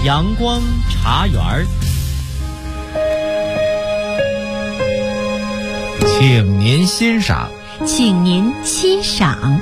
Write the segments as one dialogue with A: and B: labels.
A: 阳光茶园儿，
B: 请您欣赏。
C: 请您欣赏。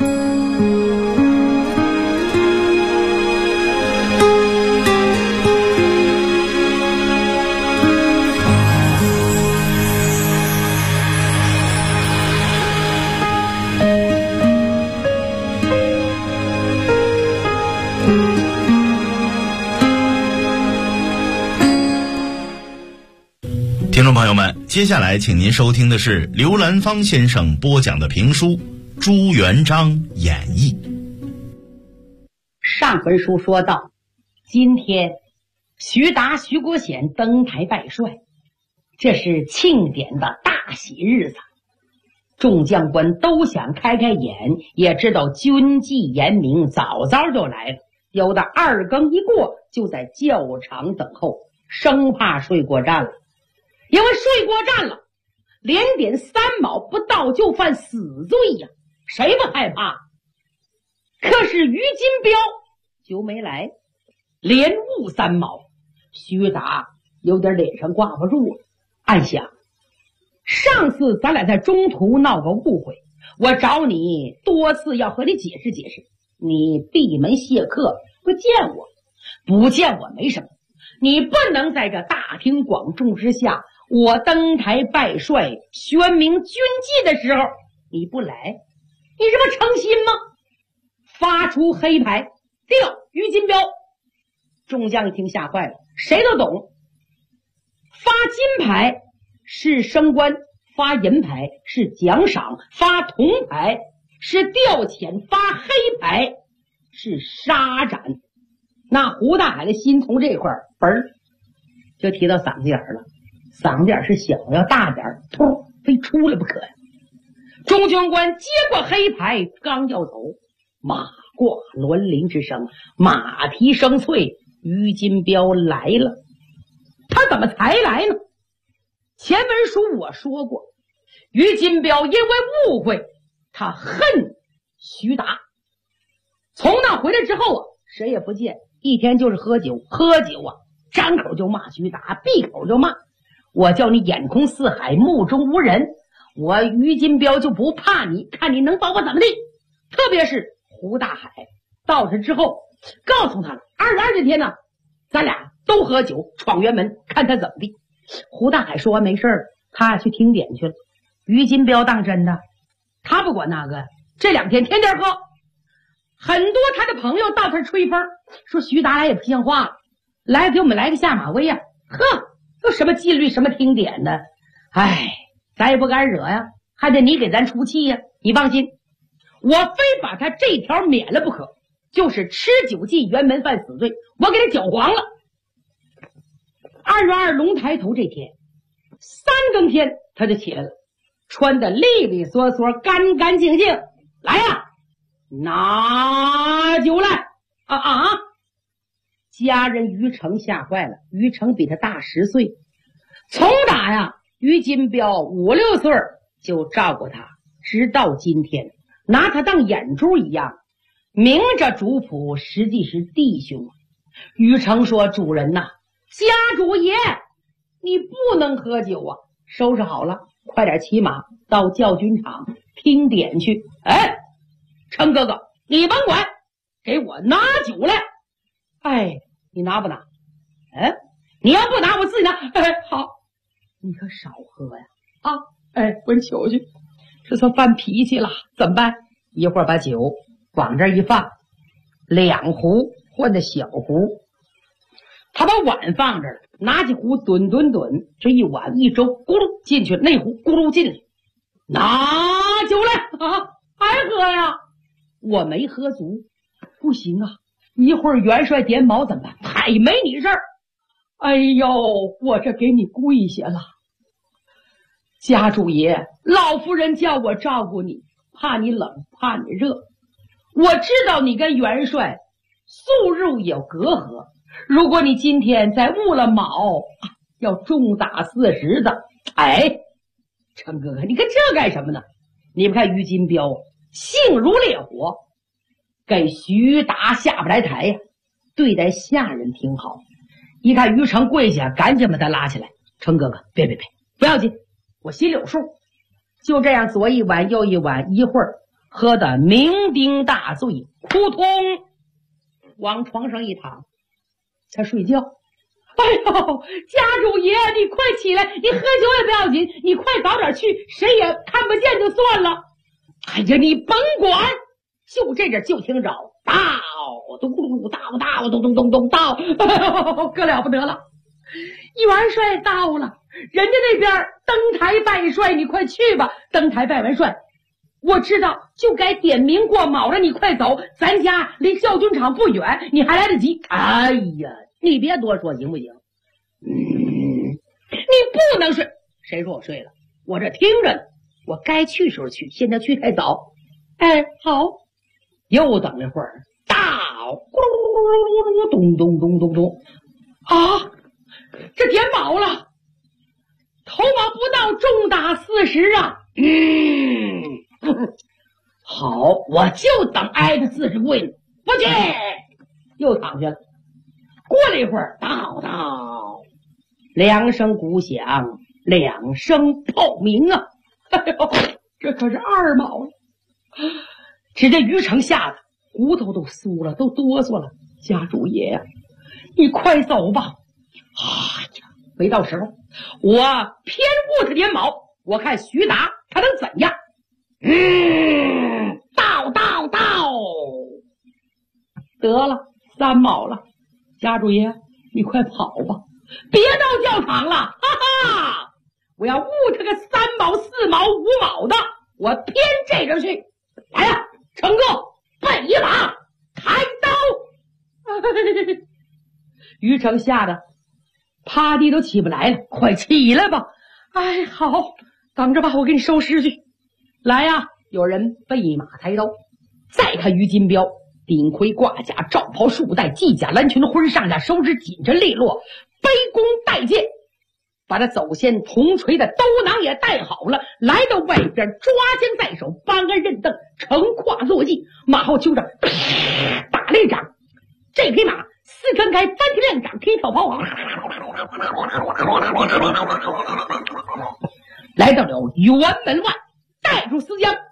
D: 听众朋友们，接下来请您收听的是刘兰芳先生播讲的评书《朱元璋演义》。
E: 上回书说到，今天徐达、徐国显登台拜帅，这是庆典的大喜日子，众将官都想开开眼，也知道军纪严明，早早就来了，有的2更一过就在教场等候，生怕睡过站了。因为睡过站了，连点3毛不到就犯死罪呀，谁不害怕？可是于金彪就没来，连误3毛，徐达有点脸上挂不住了，暗想：上次咱俩在中途闹个误会，我找你多次要和你解释解释，你闭门谢客，不见我，不见我没什么，你不能在这大庭广众之下，我登台拜帅宣明军纪的时候你不来，你这不诚心吗？发出黑牌调于金彪。众将一听吓坏了，谁都懂，发金牌是升官，发银牌是奖赏，发铜牌是调遣，发黑牌是杀斩。那胡大海的心从这块嘣儿就提到嗓子眼了，嗓子眼是小，要大点突非出来不可呀。中军官接过黑牌，刚要走，马过銮铃之声，马蹄声脆，于金彪来了。他怎么才来呢？前文书我说过，于金彪因为误会，他恨徐达。从那回来之后啊，谁也不见，一天就是喝酒，喝酒啊，张口就骂徐达，闭口就骂。我叫你眼空四海，目中无人，我于金彪就不怕你，看你能把我怎么地。特别是胡大海到这之后，告诉他了2月20天呢，咱俩都喝酒闯辕门，看他怎么地。胡大海说完没事了，他去听典去了。于金彪当真的，他不管那个，这2天天天喝。很多他的朋友到他吹风，说徐达来也不像话了，来给我们来个下马威呀，呵，有什么纪律什么听典的，哎，咱也不敢惹呀，还得你给咱出气呀。你放心，我非把他这条免了不可，就是吃酒进辕门犯死罪，我给他搅黄了。2月2龙抬头这天，3更天他就起来了，穿得利利索索，干干净净，来呀，拿酒来啊！家人于成吓坏了，于成比他大10岁，从打呀于金彪5、6岁就照顾他，直到今天拿他当眼珠一样，明着主仆，实际是弟兄。于成说：主人呐，家主爷，你不能喝酒啊，收拾好了快点骑马到教军场听典去。哎，成哥哥你甭管，给我拿酒来。哎，你拿不拿？你要不拿我自己拿。好，你可少喝呀啊！滚酒去，这算犯脾气了，怎么办？一会儿把酒往这一放，2壶换的小壶，他把碗放这儿，拿起壶吨，这一碗一周咕噜进去，那壶咕噜进来，拿酒来啊！还喝呀？我没喝足，不行啊！一会儿元帅点卯怎么办？还没你事儿。哎呦，我这给你跪下了，家主爷，老夫人叫我照顾你，怕你冷，怕你热。我知道你跟元帅素日有隔阂，如果你今天再误了卯，要重打40的。成哥哥，你看这干什么呢？你不看于金彪性如烈火，给徐达下不来台呀，对待下人挺好， 一看于成跪下，赶紧把他拉起来。成哥哥，别，不要紧，我心里有数。就这样左一碗右一碗，一会儿喝得酩酊大醉，扑通往床上一躺，他睡觉。哎呦，家主爷，你快起来，你喝酒也不要紧，你快早点去，谁也看不见就算了。哎呀，你甭管，就这阵就听着到咚咚到咚咚咚咚到，可了不得了。元帅到了，人家那边登台拜帅，你快去吧。登台拜完帅，我知道就该点名过卯了，你快走，咱家离教军场不远，你还来得及。哎呀，你别多说行不行？你不能睡。谁说我睡了？我这听着呢，我该去时候去，现在去太早。哎，好。又等了一会儿，到咚咚咚咚咚啊！这点卯了，头卯不到，重打40啊！好，我就等挨着40跪呢。不去，又躺下了。过了一会儿，到2声鼓响，2声炮鸣啊！哎呦，这可是2卯了。只见于成吓得骨头都酥了，都哆嗦了。家主爷呀，你快走吧！哎呀，没到时候，我偏误他点卯，我看徐达他能怎样？到，得了，3卯了。家主爷，你快跑吧，别到教场了，哈哈！我要误他个3卯、4卯、5卯的，我偏这阵去。来呀，成哥，备一马，开刀！于成吓得趴地都起不来了，快起来吧！哎，好，等着吧，我给你收尸去。来呀，有人备马抬刀。再看于金彪，顶盔挂甲，罩袍束带，系甲蓝裙，婚上下收拾紧着利落，背弓带箭，把他走线铜锤的兜囊也带好了，来到外边，抓枪在手，搬鞍认凳，乘胯坐骑，马后揪着打了一掌。这匹马4根开，翻天亮掌，踢跳跑，来到了辕门外，带住丝缰，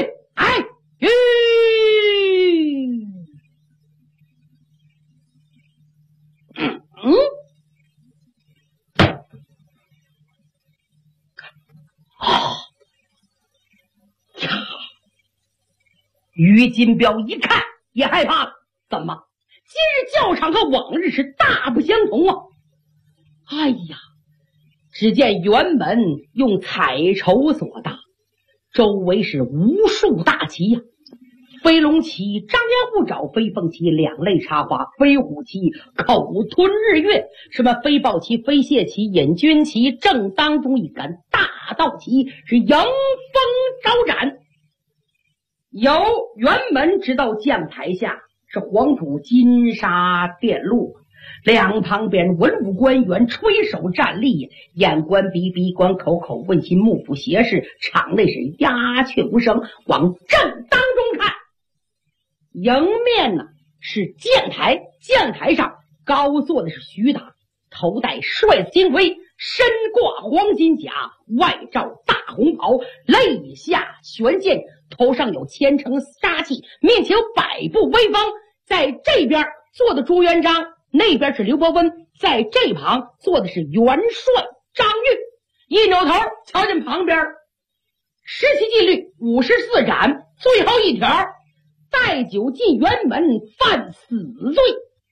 E: 于金彪一看也害怕了，怎么今日教场和往日是大不相同啊！哎呀，只见辕门用彩绸所搭，周围是无数大旗呀，飞龙旗张牙舞爪，飞凤旗两肋插花，飞虎旗口吞日月，什么飞豹旗、飞蟹旗、引军旗，正当中一杆大道旗是迎风招展。由辕门直到将台下是黄土金沙电路，两旁边文武官员吹手站立，眼观鼻，鼻观口，口问心，目不斜视，场内是鸦雀无声。往正当中看，迎面呢是将台，将台上高坐的是徐达，头戴帅子金盔，身挂黄金甲，外罩大红袍，肋下悬剑，头上有千乘杀气，面前有百步威风。在这边坐的朱元璋，那边是刘伯温，在这旁坐的是元帅张玉。一扭头瞧见旁边17禁律54斩，最后一条带酒进辕门犯死罪。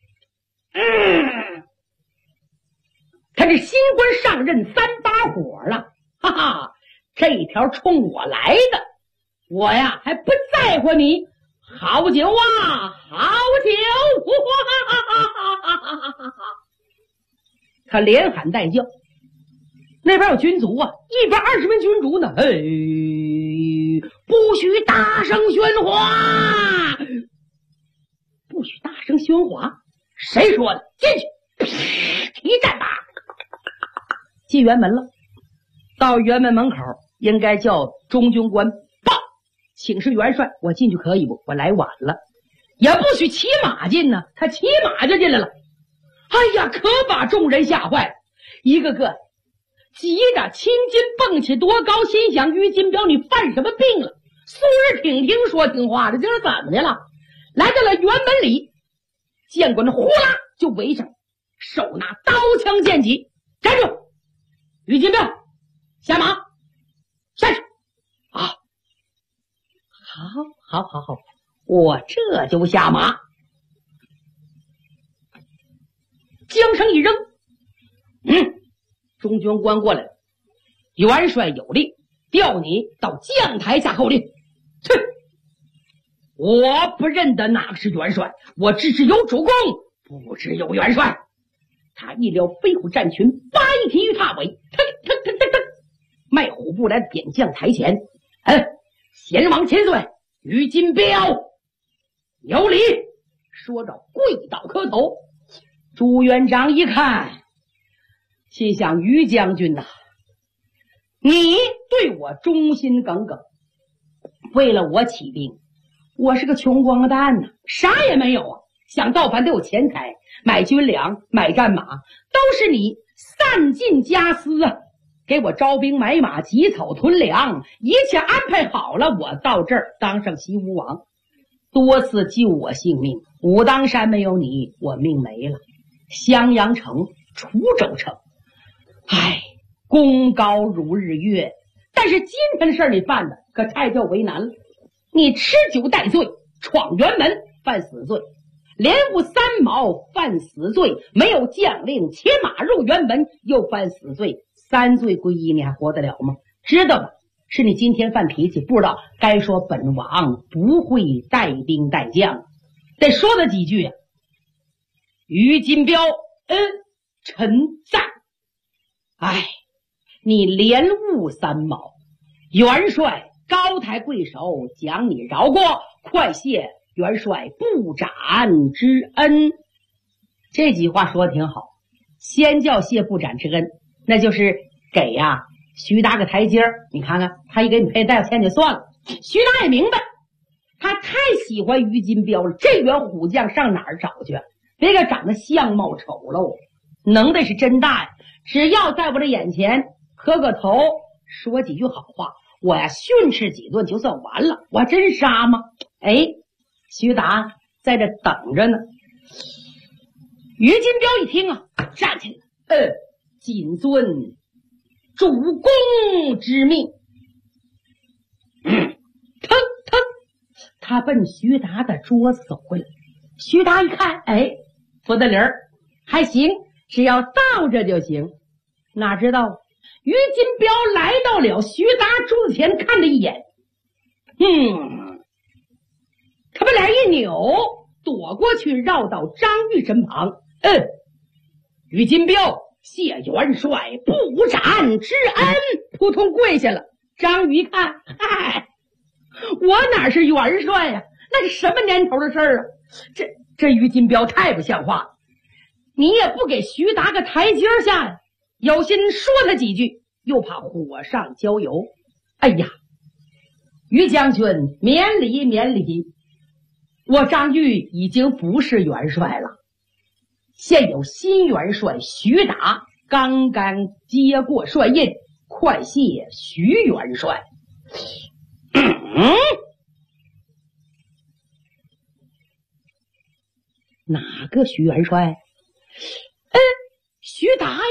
E: 他这新官上任3把火了，哈哈，这条冲我来的，我呀还不在乎你。好酒啊，好酒！他连喊带叫。那边有军卒啊，一边20名军卒呢。嘿，不许大声喧哗，不许大声喧哗。谁说的？进去，提战吧！进辕门了，到辕门门口，应该叫中军官报，请示元帅，我进去可以不？我来晚了。也不许骑马进呢，他骑马就进来了。 哎呀，可把众人吓坏了，一个个急得青筋蹦起多高，心想于金彪你犯什么病了？素日挺听说听话的，今儿怎么的了？来到了辕门里，见过那呼啦就围上，手拿刀枪剑戟，站住！于金彪，下马，下去！啊，好，我这就下马。缰绳一扔，中军官过来了，元帅有令，调你到将台下候令。去！我不认得哪个是元帅，我只是有主公，不知有元帅。他一撩飞虎战裙，八一提于踏尾，腾，迈虎步来点将台前。贤王千岁，于金彪有礼。说着跪倒磕头。朱元璋一看，心想于将军呐，你对我忠心耿耿，为了我起兵，我是个穷光蛋呐，啥也没有啊，想造反得有钱财，买军粮买战马，都是你散尽家私啊，给我招兵买马，集草屯粮，一切安排好了，我到这儿当上西吴王，多次救我性命，武当山没有你，我命没了。襄阳城、滁州城，功高如日月，但是今天的事儿你办的可太叫为难了。你吃酒戴罪，闯辕门犯死罪，连误三毛犯死罪，没有将令骑马入辕门又犯死罪，三罪归一，你还活得了吗？知道吧？是你今天犯脾气，不知道该说本王不会带兵带将，得说了几句啊。于金彪臣在。你连误三毛，元帅高抬贵手将你饶过，快谢元帅不斩之恩。这句话说的挺好，先叫谢不斩之恩，那就是给徐达个台阶儿。你看看他一给你赔大夫钱就算了，徐达也明白他太喜欢于金彪了，这员虎将上哪儿找去？别个长得相貌丑陋，能耐是真大呀！只要在我的眼前磕个头，说几句好话，我训斥几顿就算完了，我还真杀吗？徐达在这等着呢。于金彪一听站起来，谨遵主公之命。他奔徐达的桌子走过来，徐达一看，不得理儿，还行，只要到这就行。哪知道于金彪来到了徐达桌子前，看了一眼，他把脸一扭，躲过去，绕到张玉身旁。于金彪谢元帅不斩之恩，扑通跪下了。张玉一看，我哪是元帅呀？那是什么年头的事儿啊？这于金彪太不像话了，你也不给徐达个台阶下呀？有心说他几句，又怕火上浇油。于将军免礼免礼，我张玉已经不是元帅了，现有新元帅徐达刚刚接过帅印，快谢徐元帅。哪个徐元帅？徐达呀。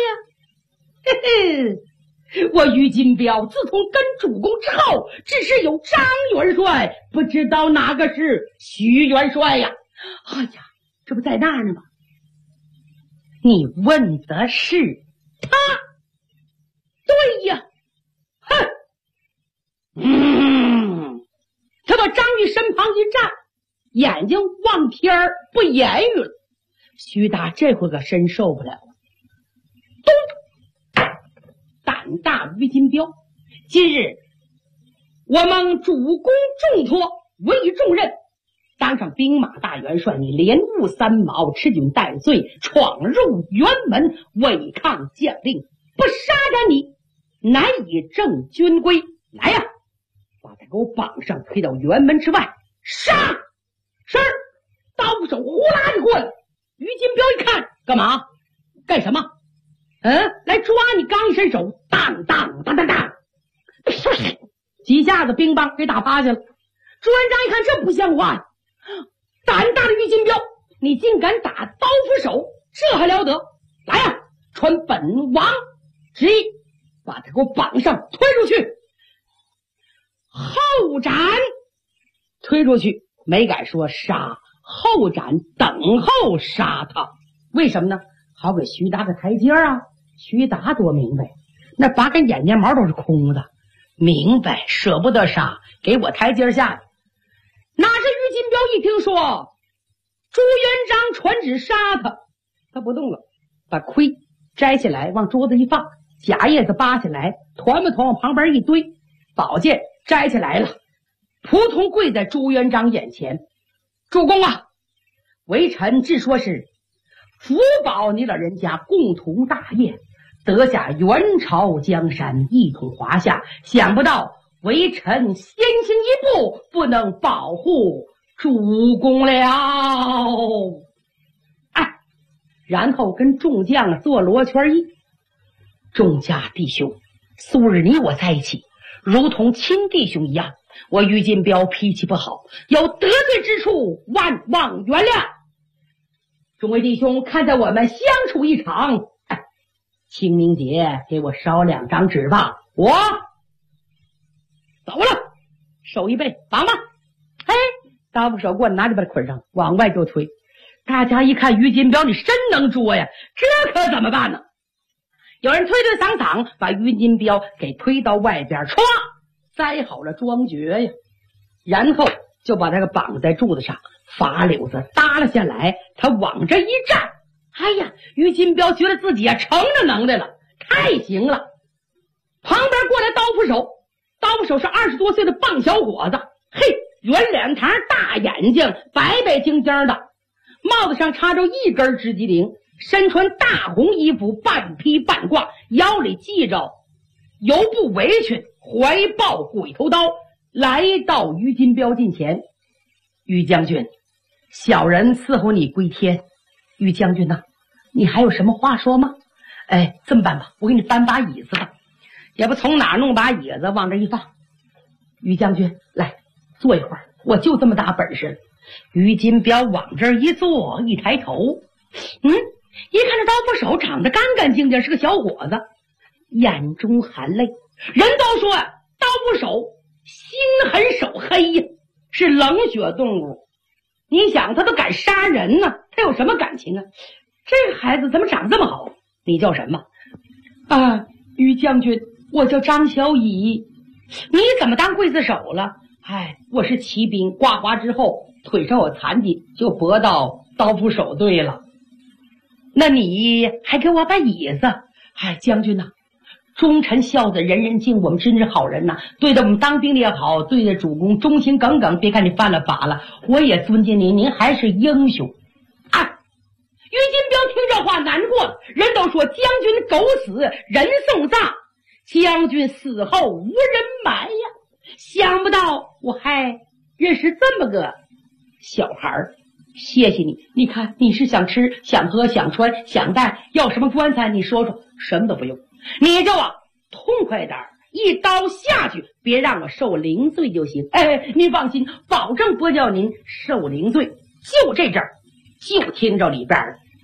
E: 我于金彪自从跟主公之后，只是有张元帅，不知道哪个是徐元帅呀。这不在那儿呢吗？你问的是他？对呀。他到张玉身旁一站，眼睛望天儿，不言语了。徐达这回可真受不了了。胆大于金彪，今日我们主公重托，委以重任，当上兵马大元帅，你连误三毛，吃酒戴罪，闯入辕门，违抗将令，不杀斩你，难以正军规。来呀，把他给我绑上，推到辕门之外，杀！是，刀手呼啦就过来。于金彪一看， 干嘛？干什么？来抓你！刚一伸手，当当当当当，几下子乒乓给打趴下了。朱元璋一看这不像话呀，胆大的于金彪，你竟敢打刀斧手，这还了得！来呀，传本王旨意，把他给我绑上，推出去，后斩！推出去，没敢说杀，后斩，等候杀他。为什么呢？好给徐达个台阶啊！徐达多明白，那八根眼睫毛都是空的，明白舍不得杀，给我台阶下去。哪是于金彪一听说朱元璋传旨杀他，他不动了，把盔摘下来往桌子一放，假叶子扒下来，团吧团往旁边一堆，宝剑摘下来了，扑通跪在朱元璋眼前。主公啊，微臣只说是福保你老人家共同大业，得下元朝江山，一统华夏，想不到微臣先行一步，不能保护主公了。然后跟众将做罗圈揖，众家弟兄，素日你我在一起，如同亲弟兄一样。我于金彪脾气不好，有得罪之处，万望原谅。众位弟兄，看在我们相处一场，清明节给我烧2张纸吧，我走了，手一背，绑吧。刀斧手过来拿着把他捆上，往外就推。大家一看于金彪，你真能捉呀，这可怎么办呢？有人推搡搡搡，把于金彪给推到外边，歘，栽好了庄爵呀。然后就把他给绑在柱子上，法柳子耷拉下来，他往这一站，于金彪觉得自己成了能耐了，太行了。旁边过来刀斧手，刀斧手是20多岁的棒小伙子，圆脸膛，大眼睛，白白晶晶的，帽子上插着一根直戟铃，身穿大红衣服，半披半挂，腰里系着油布围裙，怀抱鬼头刀，来到于金彪近前。于将军，小人伺候你归天。于将军呐，你还有什么话说吗？这么办吧，我给你搬把椅子吧，也不从哪弄把椅子往这一放。于将军，来坐一会儿，我就这么大本事。于金彪往这儿一坐，一抬头，一看这刀斧手长得干干净净，是个小伙子，眼中含泪。人都说刀斧手心狠手黑呀，是冷血动物。你想他都敢杀人呢，他有什么感情啊？这个孩子怎么长这么好？你叫什么？于将军，我叫张小乙。你怎么当刽子手了？我是骑兵，挂滑之后腿上有残疾，就驳到刀斧手队了。那你还给我把椅子？将军呐，忠臣孝子人人敬，我们真是好人呐，对待我们当兵的也好，对待主公忠心耿耿。别看你犯了法了，我也尊敬您，您还是英雄。于金彪听这话难过了，人都说将军狗死人送葬，将军死后无人埋呀。想不到我还认识这么个小孩儿，谢谢你。你看你是想吃想喝想穿想戴，要什么棺材你说说，什么都不用，你就痛快点，一刀下去，别让我受凌罪就行。您放心，保证不叫您受凌罪。就这阵儿，就听着里边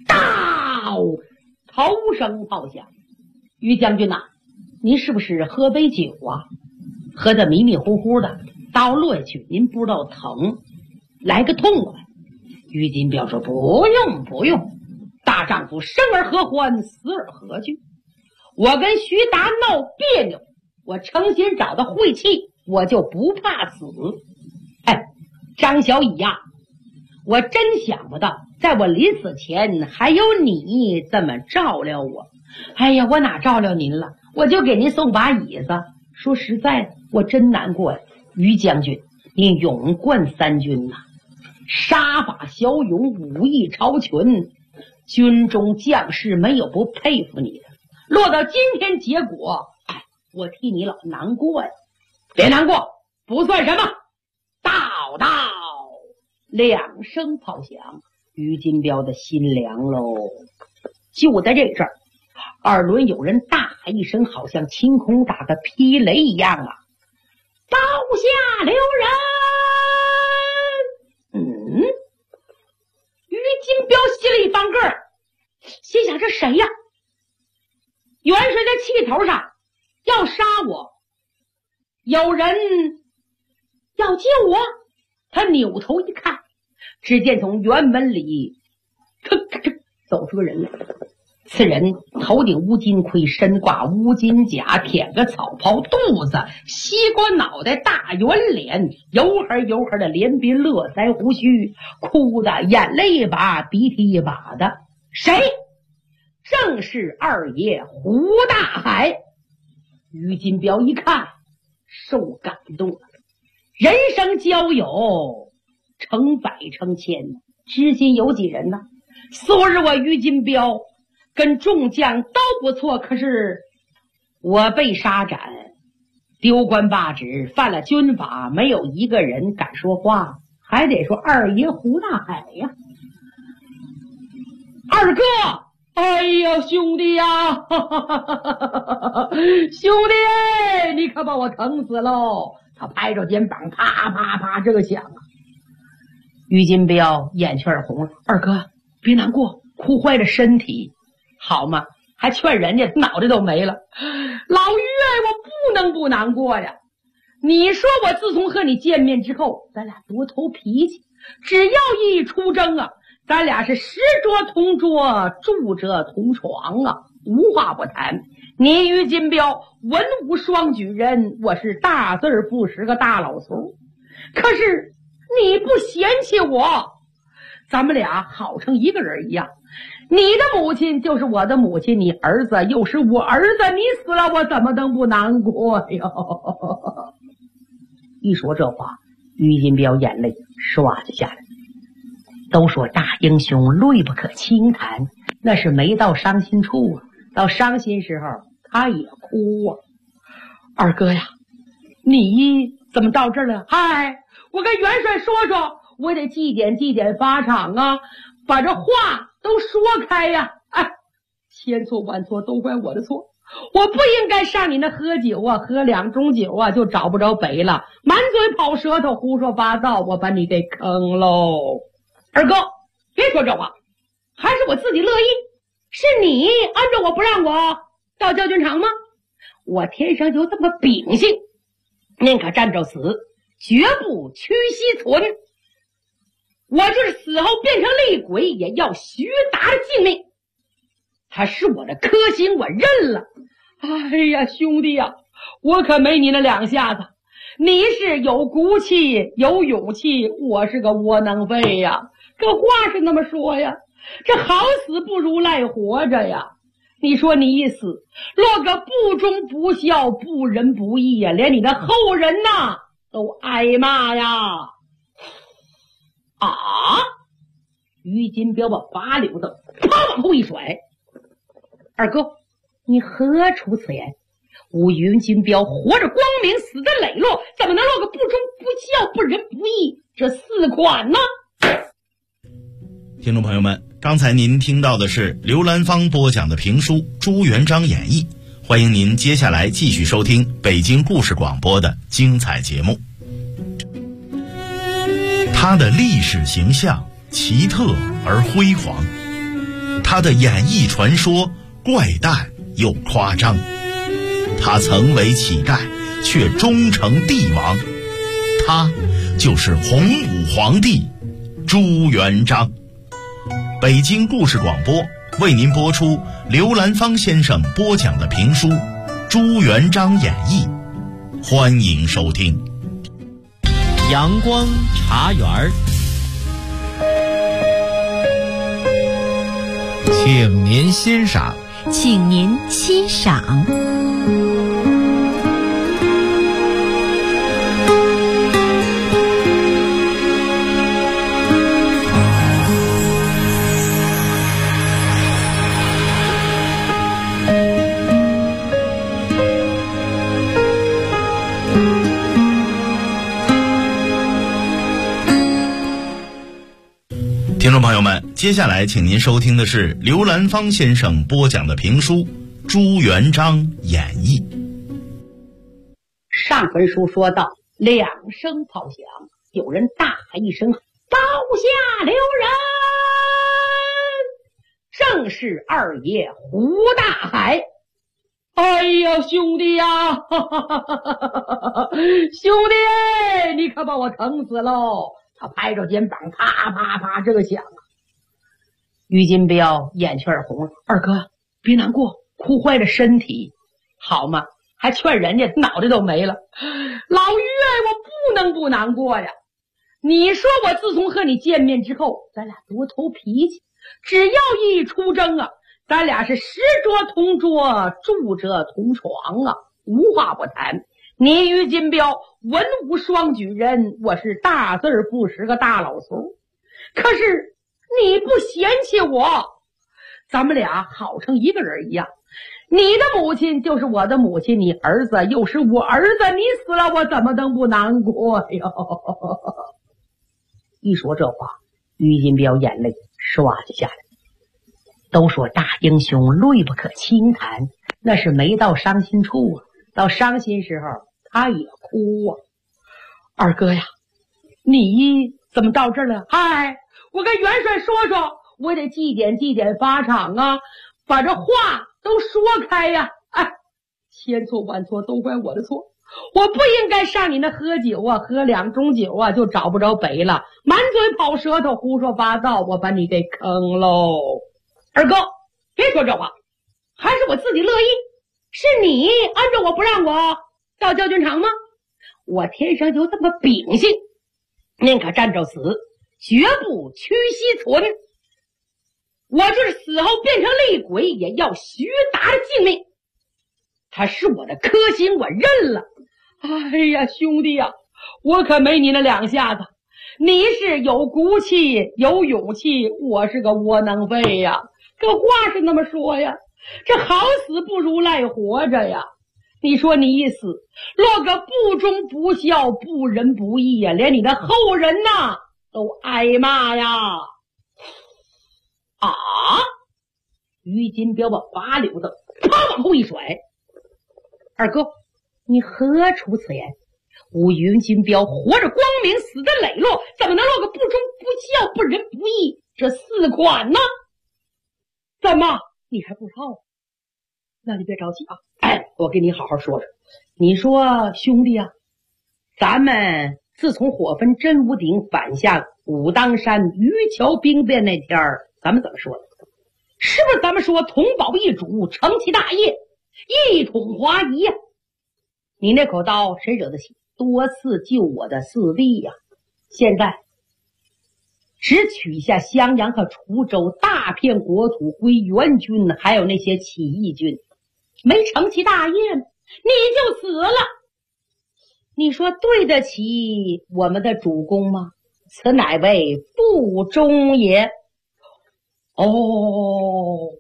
E: 头声炮响。于将军呐，您是不是喝杯酒啊？喝得迷迷糊糊的，刀落下去您不知道疼，来个痛快。于金彪说不用不用，大丈夫生而何欢，死而何惧。我跟徐达闹别扭，我诚心找到晦气，我就不怕死。张小乙呀，我真想不到在我临死前还有你这么照料我。我哪照料您了，我就给您送把椅子。说实在的，我真难过呀。于将军，您勇冠三军呐，杀法骁勇，武艺超群，军中将士没有不佩服你的。落到今天结果，我替你老难过呀。别难过，不算什么。到2声炮响，于金彪的心凉喽。 就在这阵儿，二轮有人大一声，好像晴空打个霹雷一样啊！刀下留人！于金彪吸了一方个儿，心想这谁呀？元帅在气头上要杀我，有人要救我。他扭头一看，只见从辕门里哧哧哧走出个人来。此人头顶乌金盔，身挂乌金甲，舔个草袍肚子，西瓜脑袋，大圆脸，油黑油黑的连鬓络腮胡须，哭的眼泪一把鼻涕一把的。谁？正是二爷胡大海。于金彪一看，受感动了。人生交友成百成千，知心有几人呢？昨日我于金彪跟众将都不错，可是我被杀斩，丢官罢职，犯了军法，没有一个人敢说话，还得说二爷胡大海呀。二哥，哎呀，兄弟呀，兄弟，你可把我疼死喽！他拍着肩膀，啪啪啪这个响啊。于金彪眼圈红了，二哥别难过，哭坏了身体好吗？还劝人家脑袋都没了。老于，我不能不难过呀。你说我自从和你见面之后，咱俩多投脾气，只要一出征啊，咱俩是食桌同桌，住着同床啊，无话不谈。你于金彪文武双举人，我是大字不识个大老粗，可是你不嫌弃我，咱们俩好成一个人一样。你的母亲就是我的母亲，你儿子又是我儿子，你死了我怎么能不难过呀？一说这话，于金彪眼泪唰就下来。都说大英雄泪不可轻弹，那是没到伤心处啊，到伤心时候他也哭啊。二哥呀，你怎么到这儿了？嗨，我跟元帅说说，我得祭奠法场啊，把这话都说开呀。哎，千错万错都怪我的错，我不应该上你那喝酒啊，喝2盅酒啊就找不着北了，满嘴跑舌头胡说八道，我把你给坑喽。二哥别说这话，还是我自己乐意，是你按着我不让我到教军场吗？我天生就这么秉性，宁可站着死，绝不屈膝存。我就是死后变成厉鬼，也要徐达的性命。他是我的克星，我认了。哎呀，兄弟呀，我可没你那2下子。你是有骨气有勇气，我是个窝囊废呀。这话是那么说呀，这好死不如赖活着呀。你说你一死，落个不忠不孝不仁不义呀，连你的后人呐都挨骂呀。啊！于金彪把把柳子啪往后一甩。二哥，你何出此言？我于金彪活着光明，死的磊落，怎么能落个不忠不孝不仁不义这4款呢？
D: 听众朋友们，刚才您听到的是刘兰芳播讲的评书《朱元璋演义》，欢迎您接下来继续收听北京故事广播的精彩节目。他的历史形象奇特而辉煌，他的演艺传说怪诞又夸张，他曾为乞丐却终成帝王，他就是洪武皇帝朱元璋。北京故事广播为您播出刘兰芳先生播讲的评书《朱元璋演义》，欢迎收听。
A: 阳光茶园，
B: 请您欣赏。
C: 请您欣赏。
D: 听众朋友们，接下来请您收听的是刘兰芳先生播讲的评书《朱元璋演义》。
E: 上回书说到2声炮响，有人大喊一声：“刀下留人！”正是二爷胡大海。哎呀，兄弟呀，兄弟，你可把我疼死喽！他拍着肩膀，啪啪啪这个响啊。于金彪眼圈红了，二哥别难过，哭坏了身体好吗？还劝人家脑袋都没了。老于，我不能不难过呀。你说我自从和你见面之后，咱俩多头脾气，只要一出征啊，咱俩是食着同桌，住着同床啊，无话不谈。你于金彪文武双举人，我是大字不识个大老粗。可是你不嫌弃我，咱们俩好成一个人一样。你的母亲就是我的母亲，你儿子又是我儿子，你死了我怎么能不难过哟？一说这话，于金彪眼泪唰就下来。都说大英雄泪不可轻弹，那是没到伤心处啊，到伤心时候他也哭啊。二哥呀，你怎么到这儿了？嗨，我跟元帅说说，我得祭奠法场啊，把这话都说开呀。哎，千错万错都怪我的错，我不应该上你那喝酒啊，喝2盅酒啊就找不着北了，满嘴跑舌头胡说八道，我把你给坑喽。二哥别说这话，还是我自己乐意，是你按着我不让我到教军场吗？我天生就这么秉性，宁可站着死，绝不屈膝存。我就是死后变成厉鬼，也要徐达的性命。他是我的克星，我认了。哎呀，兄弟呀，我可没你那2下子。你是有骨气有勇气，我是个窝囊废呀。这话是那么说呀，这好死不如赖活着呀。你说你一死，落个不忠不孝不仁不义呀，连你的后人呐都挨骂呀。啊！于金彪把把柳子啪往后一甩。二哥，你何出此言？我于金彪活着光明，死的磊落，怎么能落个不忠不孝不仁不义这4款呢？怎么你还不知道？那你别着急啊，哎，我跟你好好说说。你说兄弟啊，咱们自从火焚真武鼎反下武当山渔桥兵变那天儿，咱们怎么说的？是不是咱们说同保一主，成其大业，一统华夷呀？你那口刀谁惹得起？多次救我的4弟呀，现在只取下襄阳和滁州，大片国土归元军，还有那些起义军，没成其大业呢，你就死了。你说对得起我们的主公吗？此乃为不忠也。哦，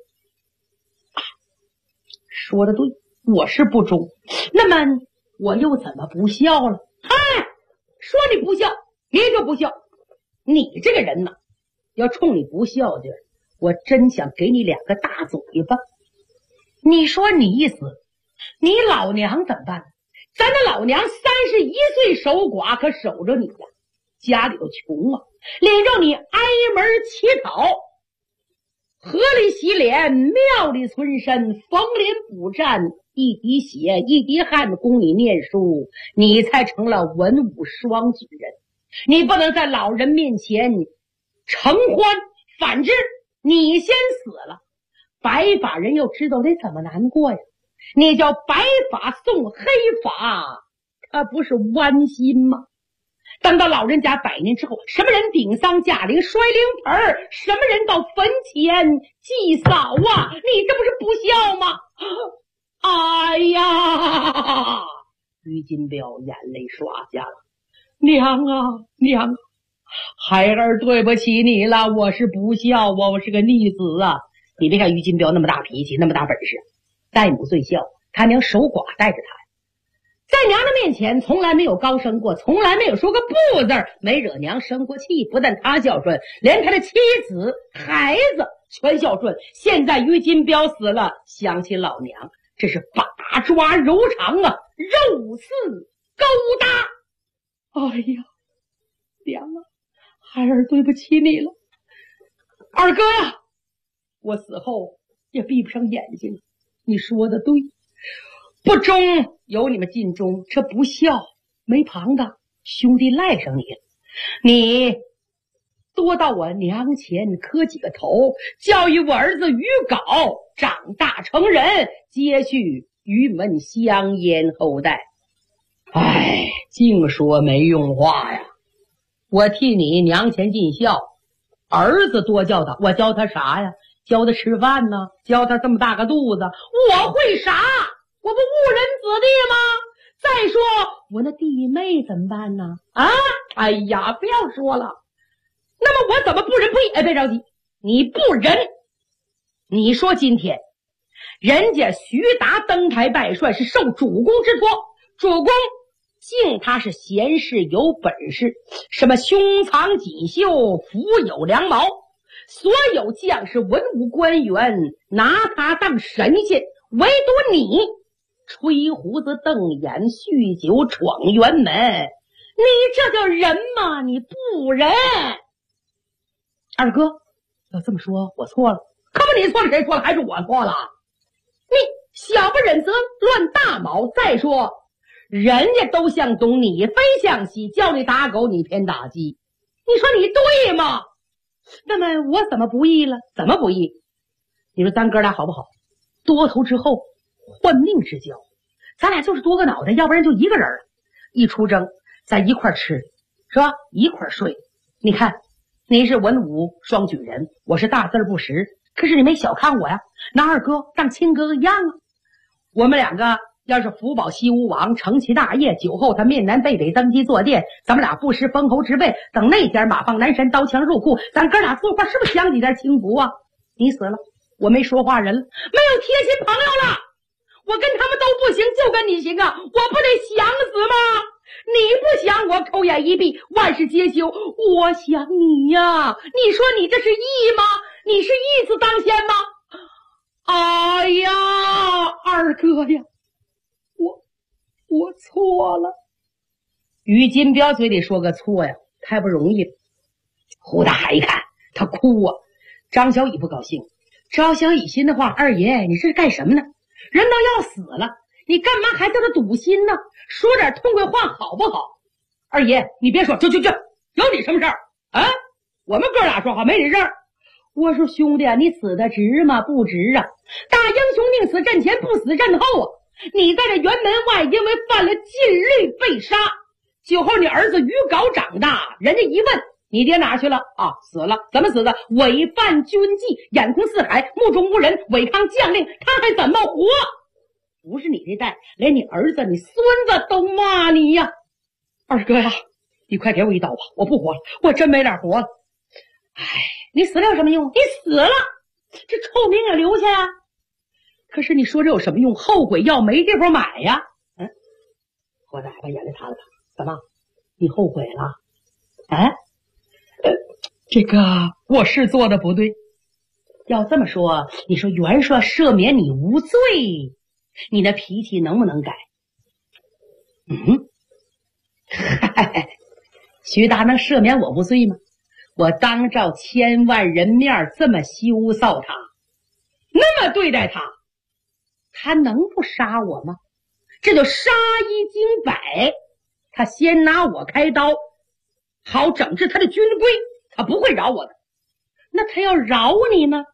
E: 说得对，我是不忠，那么我又怎么不孝了？嗨，说你不孝你就不孝，你这个人呢，要冲你不孝劲儿，我真想给你2个大嘴巴。你说你一死，你老娘怎么办？咱的老娘31岁守寡，可守着你呀，家里头穷啊，领着你挨门乞讨，河里洗脸，庙里存身，逢连补战，一滴血一滴汗供你念书，你才成了文武双举人。你不能在老人面前承欢，反之你先死了，白发人又知道得怎么难过呀？你叫白发送黑发，他不是剜心吗？等到老人家100年之后，什么人顶丧驾临摔灵盆，什么人到坟前祭扫啊？你这不是不孝吗？哎呀！于金彪眼泪刷下了。娘啊娘啊，孩儿对不起你了，我是不孝啊，我是个逆子啊。你别看于金彪那么大脾气，那么大本事，代母最孝，他娘守寡带着他。 在娘的面前从来没有高升过，从来没有说过不字，没惹娘生过气。不但他孝顺，连他的妻子孩子全孝顺。现在于金彪死了，想起老娘，这是八爪柔肠啊，肉似勾搭。哎呀，娘啊，孩儿对不起你了。二哥呀，我死后也闭不上眼睛。你说的对，不忠有你们尽忠，这不孝没旁的，兄弟赖上你了。你多到我娘前磕几个头，教育我儿子于镐长大成人，接续于门香烟后代。哎，净说没用话呀！我替你娘前尽孝，儿子多教导，我教他啥呀？教他吃饭呢，教他这么大个肚子，我会啥？我不误人子弟吗？再说我那弟妹怎么办呢？啊！哎呀，不要说了。那么我怎么不仁不义？哎，别着急，你不仁。你说今天人家徐达登台拜帅是受主公之托，主公敬他是贤士有本事，什么胸藏锦绣，腹有良毛，所有将士文武官员拿他当神仙，唯独你吹胡子瞪眼，酗酒闯辕门，你这叫人吗？你不仁。二哥要这么说，我错了。可不，你错了，谁错了？还是我错了？你小不忍则乱大毛。再说人家都向东，你非向西，叫你打狗你偏打鸡，你说你对吗？那么我怎么不义了？怎么不义？你说咱哥俩好不好？多头之后换命之交，咱俩就是多个脑袋，要不然就一个人了。一出征咱一块吃是吧？一块睡。你看你是文武双举人，我是大字不识，可是你没小看我呀，拿二哥当亲哥哥一样啊。我们两个要是福保西吴王成其大业，酒后他面南背北登基坐殿，咱们俩不失封侯之位，等那天马放南山，刀枪入库，咱哥俩说话是不是想起点轻浮啊？你死了，我没说话人了，没有贴心朋友了，我跟他们都不行，就跟你行啊，我不得想死吗？你不想我口眼一闭，万事皆休，我想你呀，你说你这是义吗？你是义字当先吗？哎呀，二哥呀，我错了。于金彪嘴里说个错呀，太不容易了。胡大海一看他哭啊，张小乙不高兴。张小乙心的话，二爷你这是干什么呢？人都要死了，你干嘛还在这赌心呢？说点痛快话好不好？二爷你别说，去，有你什么事儿啊？我们哥俩说话没你事儿。我说兄弟啊，你死的值吗？不值啊！大英雄宁死阵前，不死阵后啊！你在这辕门外因为犯了禁律被杀，酒后你儿子于镐长大，人家一问你爹哪去了啊？死了。怎么死的？违犯军纪，眼空四海，目中无人，违抗将令，他还怎么活？不是你这代，连你儿子你孙子都骂你呀！二哥呀，你快给我一刀吧，我不活了，我真没脸活了。哎，你死了有什么用？你死了这臭名也留下呀。可是你说这有什么用？后悔药没地方买呀。我再把眼泪擦了擦。怎么你后悔了？这个我是做的不对。要这么说，你说元帅赦免你无罪，你的脾气能不能改？徐达能赦免我无罪吗？我当着千万人面这么羞臊他，那么对待他，他能不杀我吗？这就杀一儆百，他先拿我开刀，好整治他的军规，他不会饶我的。那他要饶你呢？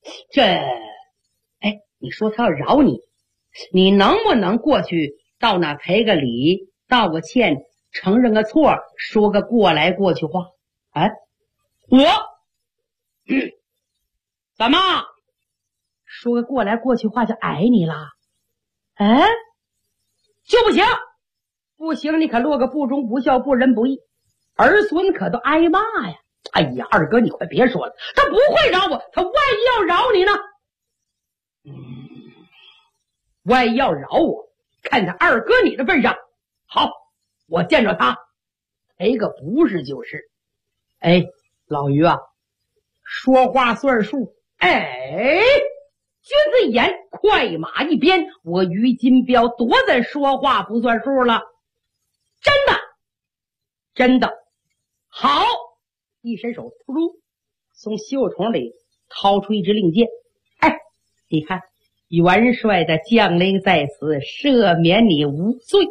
E: 你说他要饶你，你能不能过去到那赔个礼，道个歉，承认个错，说个过来过去话？怎么说个过来过去话就挨你了？就不行？不行，你可落个不忠不孝不仁不义，儿孙可都挨骂呀！哎呀，二哥你快别说了，他不会饶我，他万一要饶你呢？万一要饶我，看在二哥你的份上， 好，我见着他赔个不是就是。哎，老于啊，说话算数。哎，君子一言，快马一鞭，我于金彪多在说话不算数了。真的，真的。好，一伸手，突噜，从袖筒里掏出一支令箭。哎，你看，元帅的将令在此，赦免你无罪。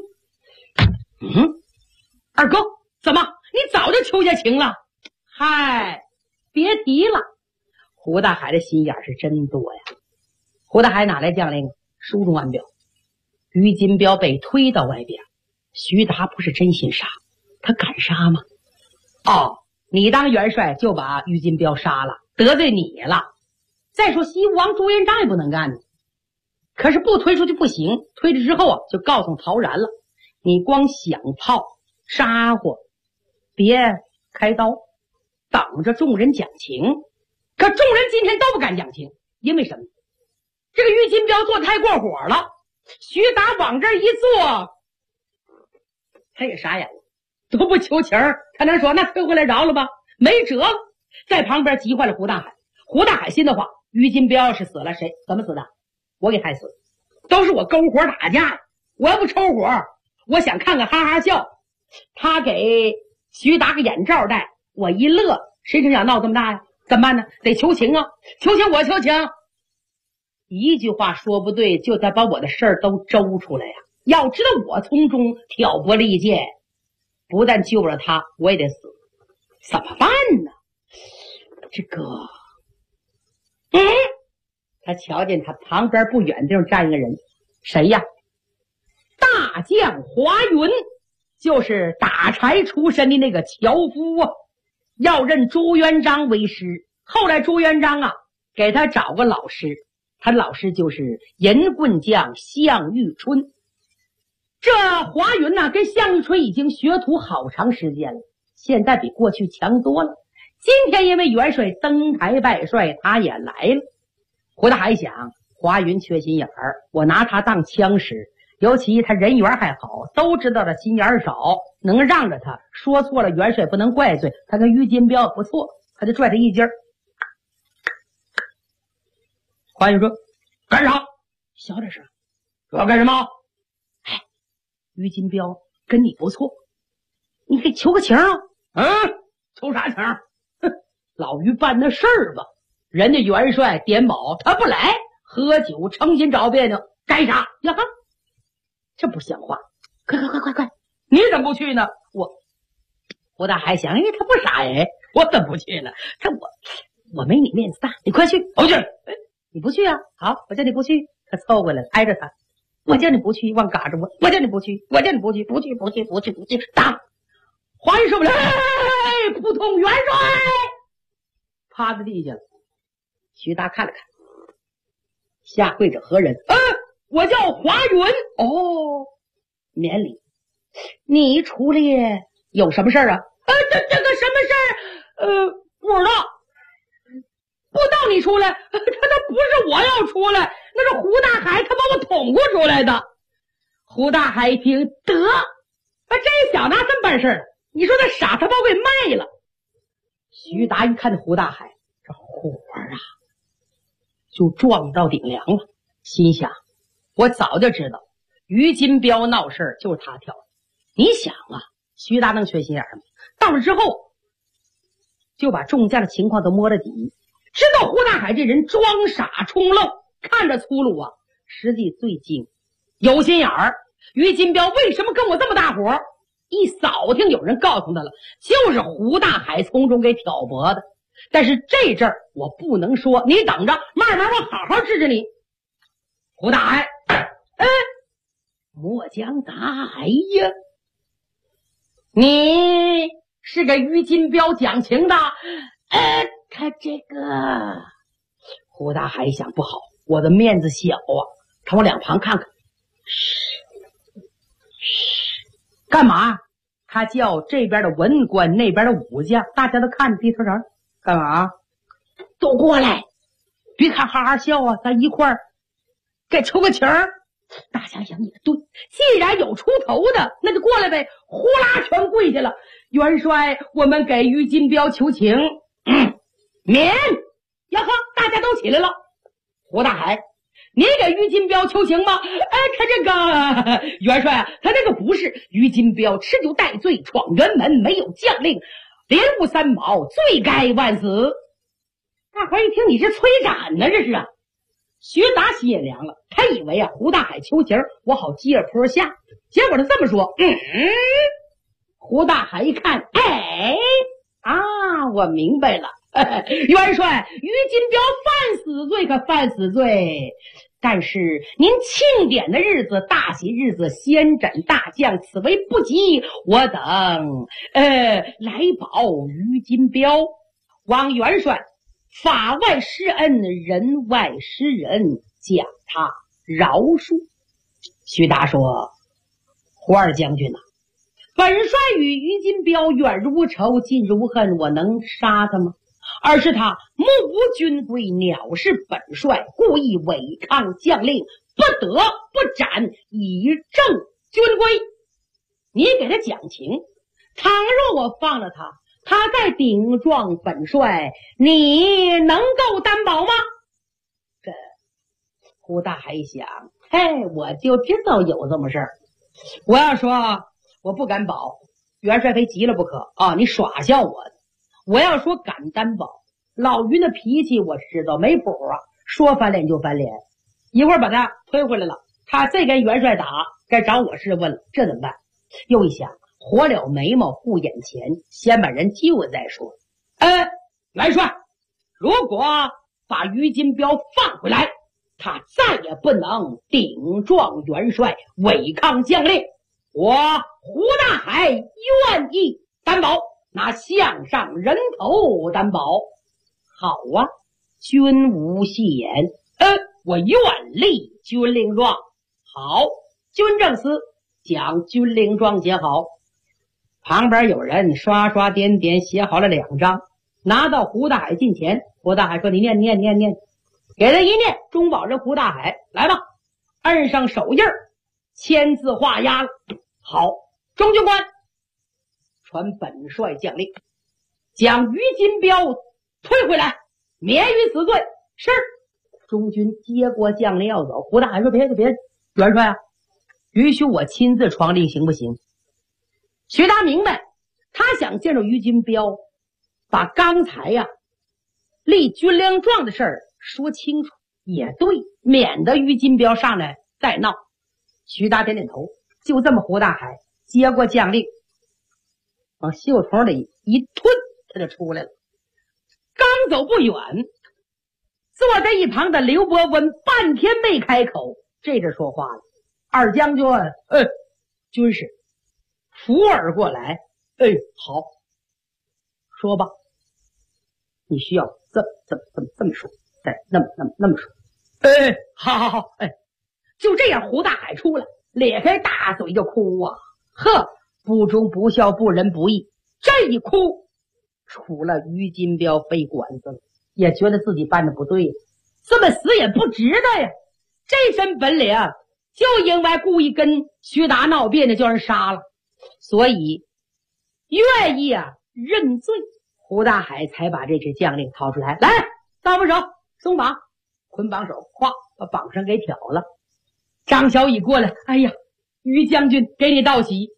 E: 二哥，怎么你早就求下情了？嗨，别提了。胡大海的心眼是真多呀。胡大海哪来将令？书中暗表，于金彪被推到外边，徐达不是真心杀，他敢杀吗？哦，你当元帅就把于金彪杀了，得罪你了。再说西吴王朱元璋也不能干呢，可是不推出去不行，推了之后啊，就告诉陶然了，你光响炮杀火，别开刀，等着众人讲情。可众人今天都不敢讲情，因为什么？这个于金彪做太过火了，徐达往这一坐，他也傻眼了，都不求情，他能说那退回来饶了吧？没辙了。在旁边急坏了胡大海。胡大海心的话，于金彪是死了，谁怎么死的？我给害死，都是我勾火打架呀！我要不抽火，我想看看哈哈笑。他给徐达个眼罩戴，我一乐，谁成想闹这么大呀？怎么办呢？得求情啊！求情，我求情。一句话说不对，就得把我的事儿都周出来呀！要知道我从中挑拨离间，不但救了他，我也得死。怎么办呢？这个，他瞧见他旁边不远地方站一个人，谁呀？大将华云，就是打柴出身的那个樵夫啊，要认朱元璋为师。后来朱元璋啊，给他找个老师，他的老师就是银棍将项玉春。这华云呢，跟项玉春已经学徒好长时间了，现在比过去强多了。今天因为元帅登台拜帅，他也来了。胡大海想，华云缺心眼儿，我拿他当枪使，尤其他人缘还好，都知道他心眼儿少，能让着他，说错了元帅不能怪罪。他跟于金彪不错，他就拽他一筋儿。华云说：“干啥？小点声，要干什么？哎，于金彪跟你不错，你可以求个情啊！求啥情？哼，老于办的事儿吧。人家元帅点保，他不来，喝酒诚心找别扭，干啥呀？哈，这不像话！快！你怎么不去呢？我倒还想，他不傻哎，我怎么不去呢？我没你面子大，你快去！我去。你不去啊？好，我叫你不去。他凑过来挨着他，我叫你不去，往嘎着我，我叫你不去，不去，打！华云受不了，扑通，元帅趴在地下了。徐达看了看，下跪者何人？我叫华云。哦，免礼。你出来有什么事儿啊？这个什么事儿？不知道。不到你出来，他不是我要出来，那是胡大海他把我捅过出来的。胡大海一听，得，这小子这么办事了，你说他傻，他把我给卖了。徐达一看这胡大海，这火啊就撞到顶梁了，心想，我早就知道于金彪闹事就是他挑的。你想啊，徐达能缺心眼吗？到了之后就把众将的情况都摸了底，知道胡大海这人装傻充愣，看着粗鲁啊，实际最精，有心眼儿。于金彪为什么跟我这么大火？一扫听有人告诉他了，就是胡大海从中给挑拨的。但是这阵儿我不能说，你等着，慢慢我好好治治你。胡大海，末将大海呀，你是个于金彪讲情的。他这个胡大海想，不好，我的面子小啊，他往两旁看看。干嘛？他叫这边的文官，那边的武将，大家都看着低头人干嘛？都过来，别看哈哈笑啊，咱一块儿该求个情儿。 大侠想也对，既然有出头的，那就过来呗，呼啦全跪下了。元帅，我们给于金彪求情。免！呀呵，大家都起来了。胡大海，你给于金彪求情吗？他这个元帅啊，他这个不是于金彪吃酒带醉闯辕门，没有将令，连误三毛，罪该万死。大伙一听，你是催斩呢，这是啊。徐达心也凉了，他以为啊胡大海求情，我好接着坡下，结果他这么说。胡大海一看，我明白了。元帅，于金彪犯死罪可犯死罪，但是您庆典的日子，大喜日子，先斩大将，此为不及，我等来保于金彪。望元帅法外施恩，人外施人，将他饶恕。徐达说，胡二将军啊，本帅与于金彪远如仇，近如恨，我能杀他吗？而是他目无军规，藐视本帅，故意违抗将令，不得不斩，以正军规。你给他讲情，倘若我放了他，他再顶撞本帅，你能够担保吗？这胡大海想，我就知道有这么事儿。我要说我不敢保，元帅非急了不可啊！你耍笑我。我要说敢担保，老于那脾气我知道没谱啊，说翻脸就翻脸，一会儿把他推回来了，他再跟元帅打，该找我是问了，这怎么办？又一想，活了眉毛顾眼前，先把人救了再说。元帅，如果把于金彪放回来，他再也不能顶撞元帅，违抗将令，我胡大海愿意担保，拿项上人头担保。好啊，君无戏言。我愿立军令状。好，军政司将军令状写好。旁边有人刷刷点点写好了2张，拿到胡大海近前。胡大海说：“你念。”给他一念，中保人胡大海来吧，摁上手印，签字画押了。好，中军官传本帅将令，将于金彪推回来，免于死罪。是。中军接过将令要走，胡大海说：“别，元帅啊，允许我亲自传令行不行？”徐达明白，他想见着于金彪，把刚才立军令状的事儿说清楚，也对，免得于金彪上来再闹。徐达点点头，就这么胡大海接过将令，往袖筒里一吞，他就出来了。刚走不远，坐在一旁的刘伯温半天没开口，这阵说话了：“二将军，军师扶耳过来。好，说吧，你需要这么说，再那么说。好，就这样。”胡大海出来，咧开大嘴就哭啊！不忠不孝不仁不义，这一哭，除了于金彪背管子了，也觉得自己办的不对，这么死也不值得呀！这身本领就因为故意跟徐达闹别扭，叫人杀了，所以愿意认罪。胡大海才把这支将令掏出来，来，刀斧手，松绑，捆绑手，咵，把绑绳给挑了。张小乙过来，于将军给你道喜。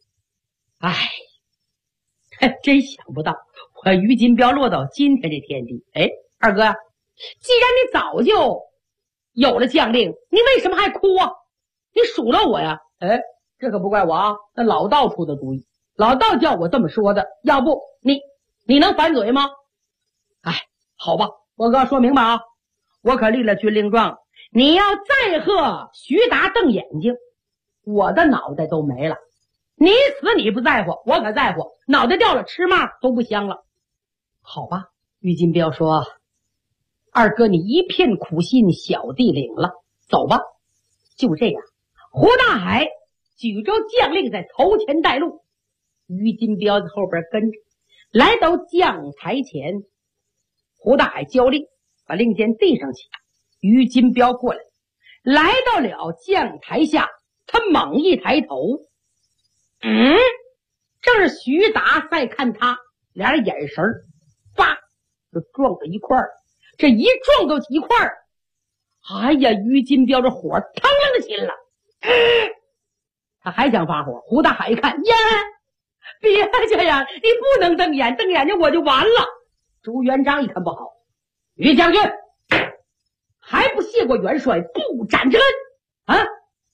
E: 真想不到我于金彪落到今天这天地。二哥，既然你早就有了将令，你为什么还哭啊？你数落我呀？这可不怪我啊，那老道出的主意，老道叫我这么说的，要不你能反嘴吗？好吧，我哥说明白啊，我可立了军令状，你要再和徐达瞪眼睛，我的脑袋都没了。你死你不在乎，我可在乎，脑袋掉了吃嘛都不香了。好吧，于金彪说：“二哥你一片苦心，小弟领了，走吧。”就这样，胡大海举着将令在头前带路，于金彪在后边跟着，来到将台前。胡大海交令，把令箭递上去，于金彪过来， 来到了将台下，他猛一抬头，正是徐达在看他，俩人眼神叭就撞到一块儿。这一撞到一块儿，哎呀，于金彪这火腾楞的起了，他还想发火。胡大海一看，呀，别这样，你不能瞪眼，瞪眼睛我就完了。朱元璋一看不好，于将军还不谢过元帅不斩之恩啊！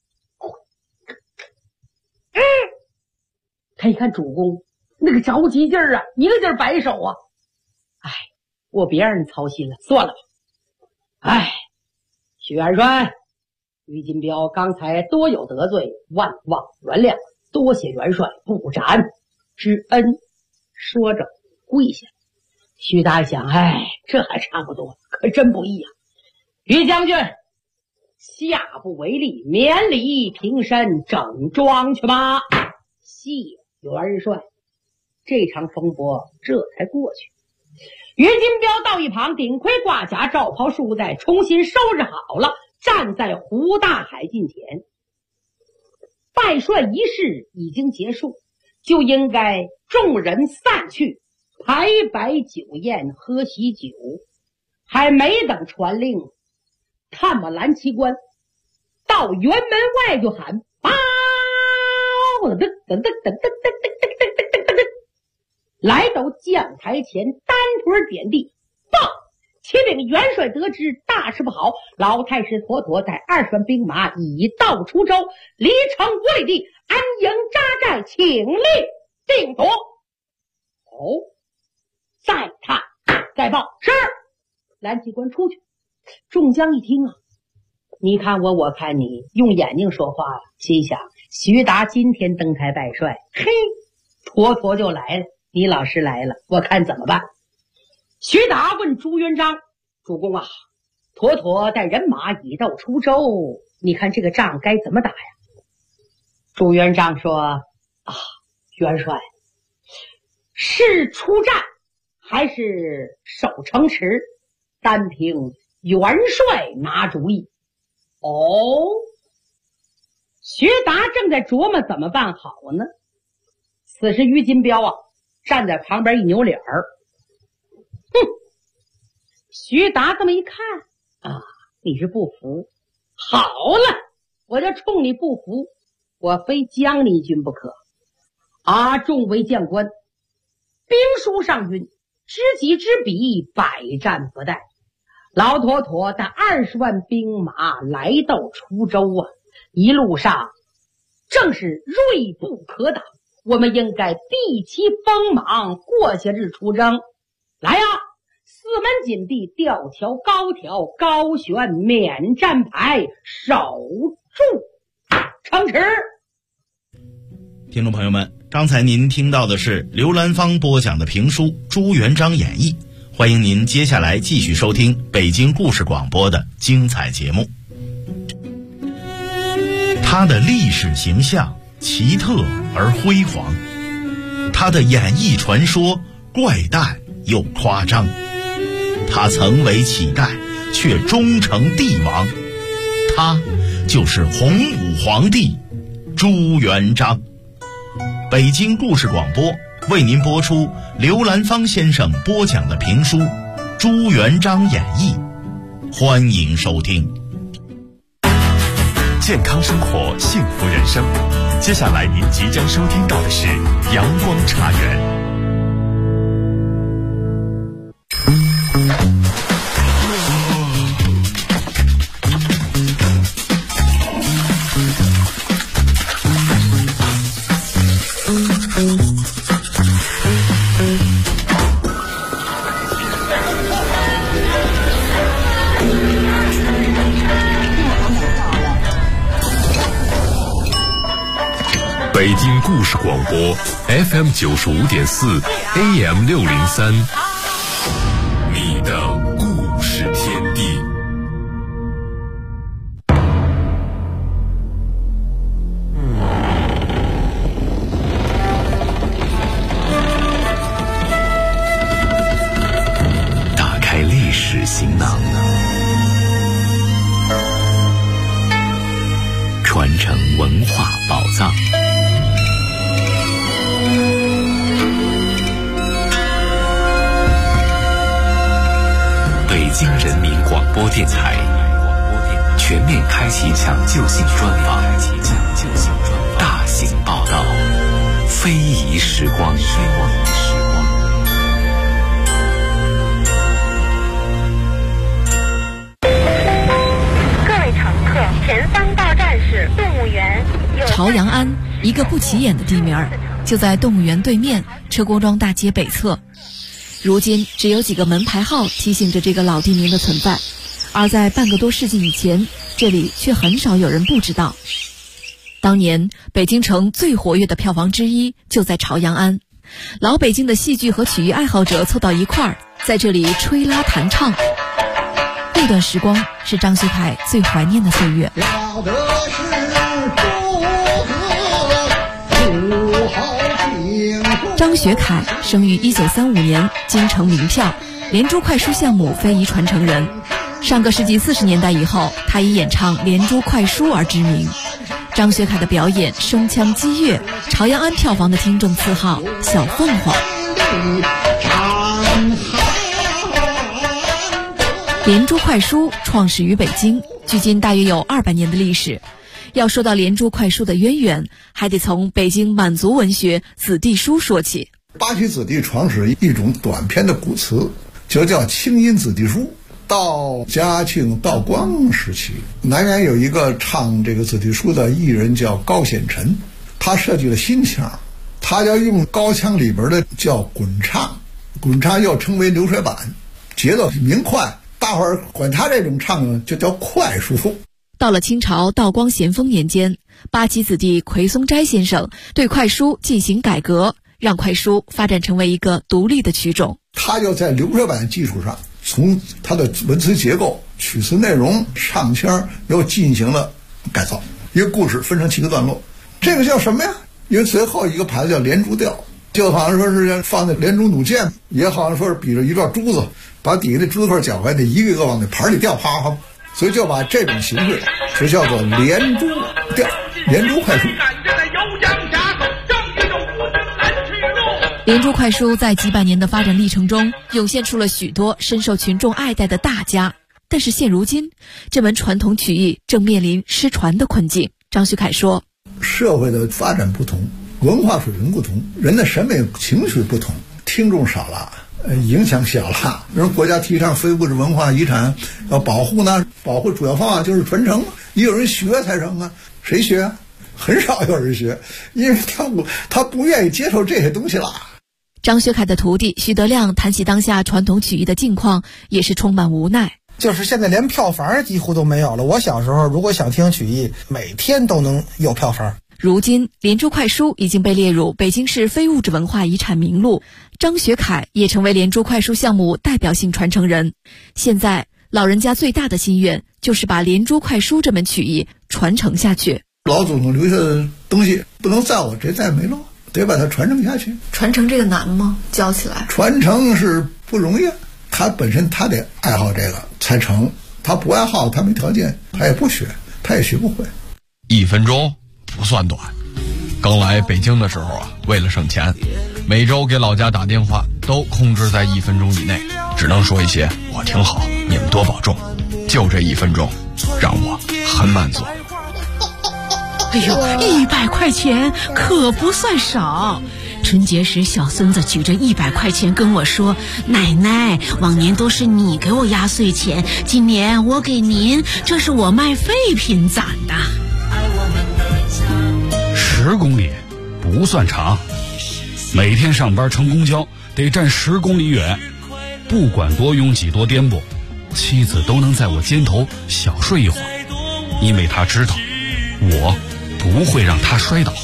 E: 他一看主公那个着急劲儿啊，一个劲儿摆手啊，哎，我别让人操心了，算了吧。哎，许元帅，于金彪刚才多有得罪，万望原谅，多谢元帅不斩之恩。说着跪下。徐达想，哎，这还差不多，可真不易啊。于将军，下不为例，免礼平身，整装去吧。谢元帅。这场风波这才过去。于金彪到一旁，顶盔挂甲，罩袍束带，重新收拾好了，站在胡大海近前。拜帅仪式已经结束，就应该众人散去，排摆酒宴，喝喜酒。还没等传令，探马蓝旗官到辕门外就喊：报！来到将台前，单腿点地，报！启禀元帅得知大事不好，老太师妥妥带20万兵马已到滁州，离城5里地安营扎寨，请令定夺。哦，再探再报。是。蓝旗官出去。众将一听啊，你看我，我看你，用眼睛说话了，心想徐达今天登台拜帅，嘿，妥妥就来了。你老师来了，我看怎么办？徐达问朱元璋：主公啊，妥妥带人马已到滁州，你看这个仗该怎么打呀？朱元璋说：啊，元帅，是出战还是守城池，单凭元帅拿主意。哦，徐达正在琢磨怎么办好呢。此时于金彪啊站在旁边一扭脸儿，徐达这么一看啊，你是不服？好了，我就冲你不服，我非将你一军不可。啊，众位将官，兵书上云：知己知彼，百战不殆。老妥妥带20万兵马来到滁州啊，一路上正是锐不可挡，我们应该避其锋芒，过些日出征。来呀，四门紧闭，吊桥高挑，高悬免战牌，守住城池。
D: 听众朋友们，刚才您听到的是刘兰芳播讲的评书《朱元璋演义》，欢迎您接下来继续收听北京故事广播的精彩节目。他的历史形象奇特而辉煌，他的演义传说怪诞又夸张，他曾为乞丐却终成帝王，他就是洪武皇帝朱元璋。北京故事广播为您播出刘兰芳先生播讲的评书《朱元璋演义》，欢迎收听。
F: 健康生活，幸福人生。接下来您即将收听到的是阳光茶园。北京故事广播 FM 95.4 AM 603，你的故事天地。打开历史行囊，
G: 北京人民广播电台全面开启抢救性专访，大型报道，非遗时光。
H: 各位乘客，前方到站是动物园。
C: 朝阳庵，一个不起眼的地名，就在动物园对面车公庄大街北侧。如今只有几个门牌号提醒着这个老地名的存在，而在半个多世纪以前，这里却很少有人不知道。当年北京城最活跃的票房之一就在朝阳庵，老北京的戏剧和曲艺爱好者凑到一块儿，在这里吹拉弹唱。那段时光是张学凯最怀念的岁月。张学凯生于1935年，京城名票，连珠快书项目非遗传承人。上个世纪40年代以后，他以演唱连珠快书而知名。张学凯的表演声腔激越，朝阳庵票房的听众赐号小凤凰。连珠快书创始于北京，距今大约有200年的历史。要说到连珠快书的渊源，还得从北京满族文学子弟书说起。
I: 八旗子弟创始一种短篇的古词，就叫清音子弟书。到嘉庆、道光时期，南园有一个唱这个子弟书的艺人叫高显臣，他设计了新腔，他要用高腔里边的叫滚唱，滚唱又称为流水板，节奏明快，大伙儿管他这种唱就叫快书。
C: 到了清朝道光咸丰年间，八旗子弟奎松斋先生对快书进行改革，让快书发展成为一个独立的曲种。
I: 他就在流水板基础上，从他的文词结构、曲词内容、唱腔又进行了改造。一个故事分成7个段落，这个叫什么呀？因为最后一个牌子叫连珠调，就好像说是放在连珠弩箭，也好像说是比着一段珠子，把底下的珠子块搅开，得一个一个往那盘里掉，啪啪。所以就把这种形式就叫做连珠调、连珠快书。
C: 连珠快书在几百年的发展历程中，涌现出了许多深受群众爱戴的大家。但是现如今，这门传统曲艺正面临失传的困境。张学凯说：
I: 社会的发展不同，文化水平不同，人的审美情绪不同，听众少了，影响小了。人国家提倡非物质文化遗产要保护呢，保护主要方法就是传承，也有人学才成啊。谁学啊？很少有人学，因为他不愿意接受这些东西了。
C: 张学凯的徒弟徐德亮谈起当下传统曲艺的境况，也是充满无奈。
J: 就是现在连票房几乎都没有了。我小时候如果想听曲艺，每天都能有票房。
C: 如今连珠快书已经被列入北京市非物质文化遗产名录，张学凯也成为连珠快书项目代表性传承人。现在老人家最大的心愿就是把连珠快书这门曲艺传承下去。
I: 老祖宗留下的东西不能在我这再没落，得把它传承下去。
K: 传承这个难吗？教起来
I: 传承是不容易，他本身他得爱好这个才成，他不爱好，他没条件，他也不学，他也学不会。
B: 1分钟不算短。刚来北京的时候啊，为了省钱，每周给老家打电话都控制在1分钟以内，只能说一些我挺好，你们多保重。就这1分钟，让我很满足。
L: 哎呦，100块钱可不算少。春节时，小孙子举着100块钱跟我说：“奶奶，往年都是你给我压岁钱，今年我给您，这是我卖废品攒的。
M: ”10公里不算长，每天上班乘公交得站10公里远，不管多拥挤多颠簸，妻子都能在我肩头小睡一会儿，因为她知道我不会让她摔倒。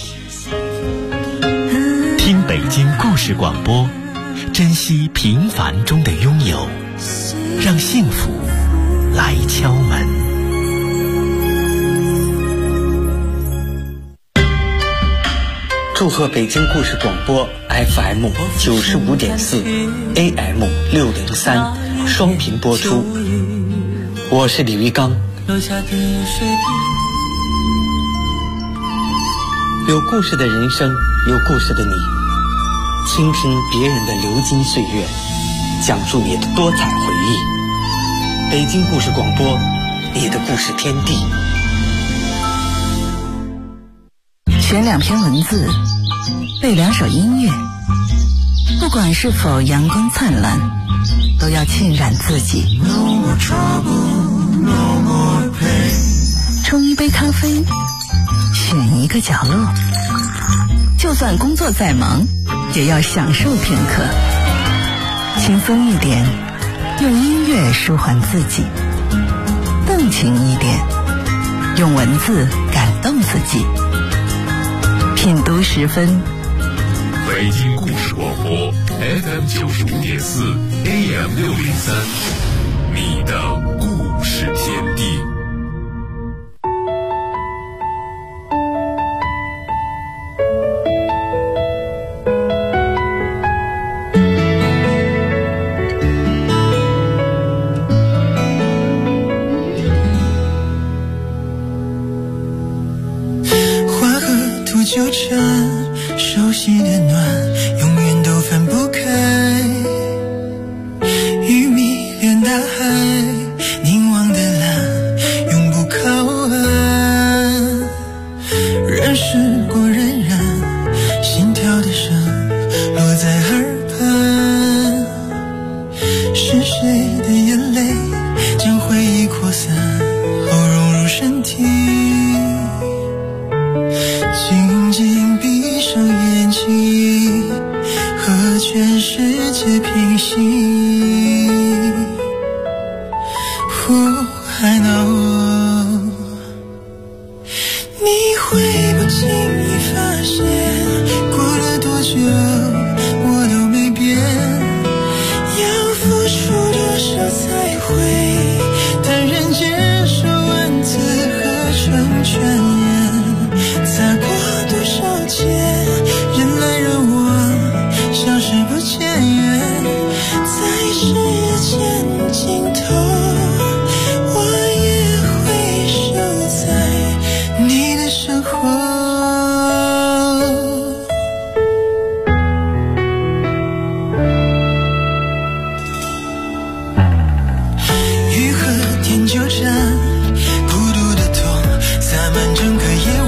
G: 听北京故事广播，珍惜平凡中的拥有，让幸福来敲门。
N: 祝贺北京故事广播 FM 95.4 AM 603双频播出，我是李玉刚。有故事的人生，有故事的你，倾听别人的流金岁月，讲述你的多彩回忆。 北京故事广播，你的故事天地。
O: 选2篇文字，背2首音乐，不管是否阳光灿烂，都要浸染自己。冲一杯咖啡，选一个角落，就算工作再忙，也要享受片刻。轻松一点，用音乐舒缓自己；动情一点，用文字感动自己。品读10分，
F: 北京故事广播 FM 95.4 AM 603，你的故事天地。
P: 纠缠，熟悉的暖，永远都分不开。鱼迷恋大海，凝望的蓝，永不靠岸。人世过荏苒，心跳的声落在耳畔。是谁的眼泪将回忆扩散，后融入身体？静静闭上眼睛，和全世界平行。I know， 你会不经意发现，过了多久我都没变。要付出多少才会坦然接受文字合成全言，擦过多少劫，人来人往，消失不见，在时间尽头，我也会守在你的身后。雨和天纠缠，孤独的痛洒满整个夜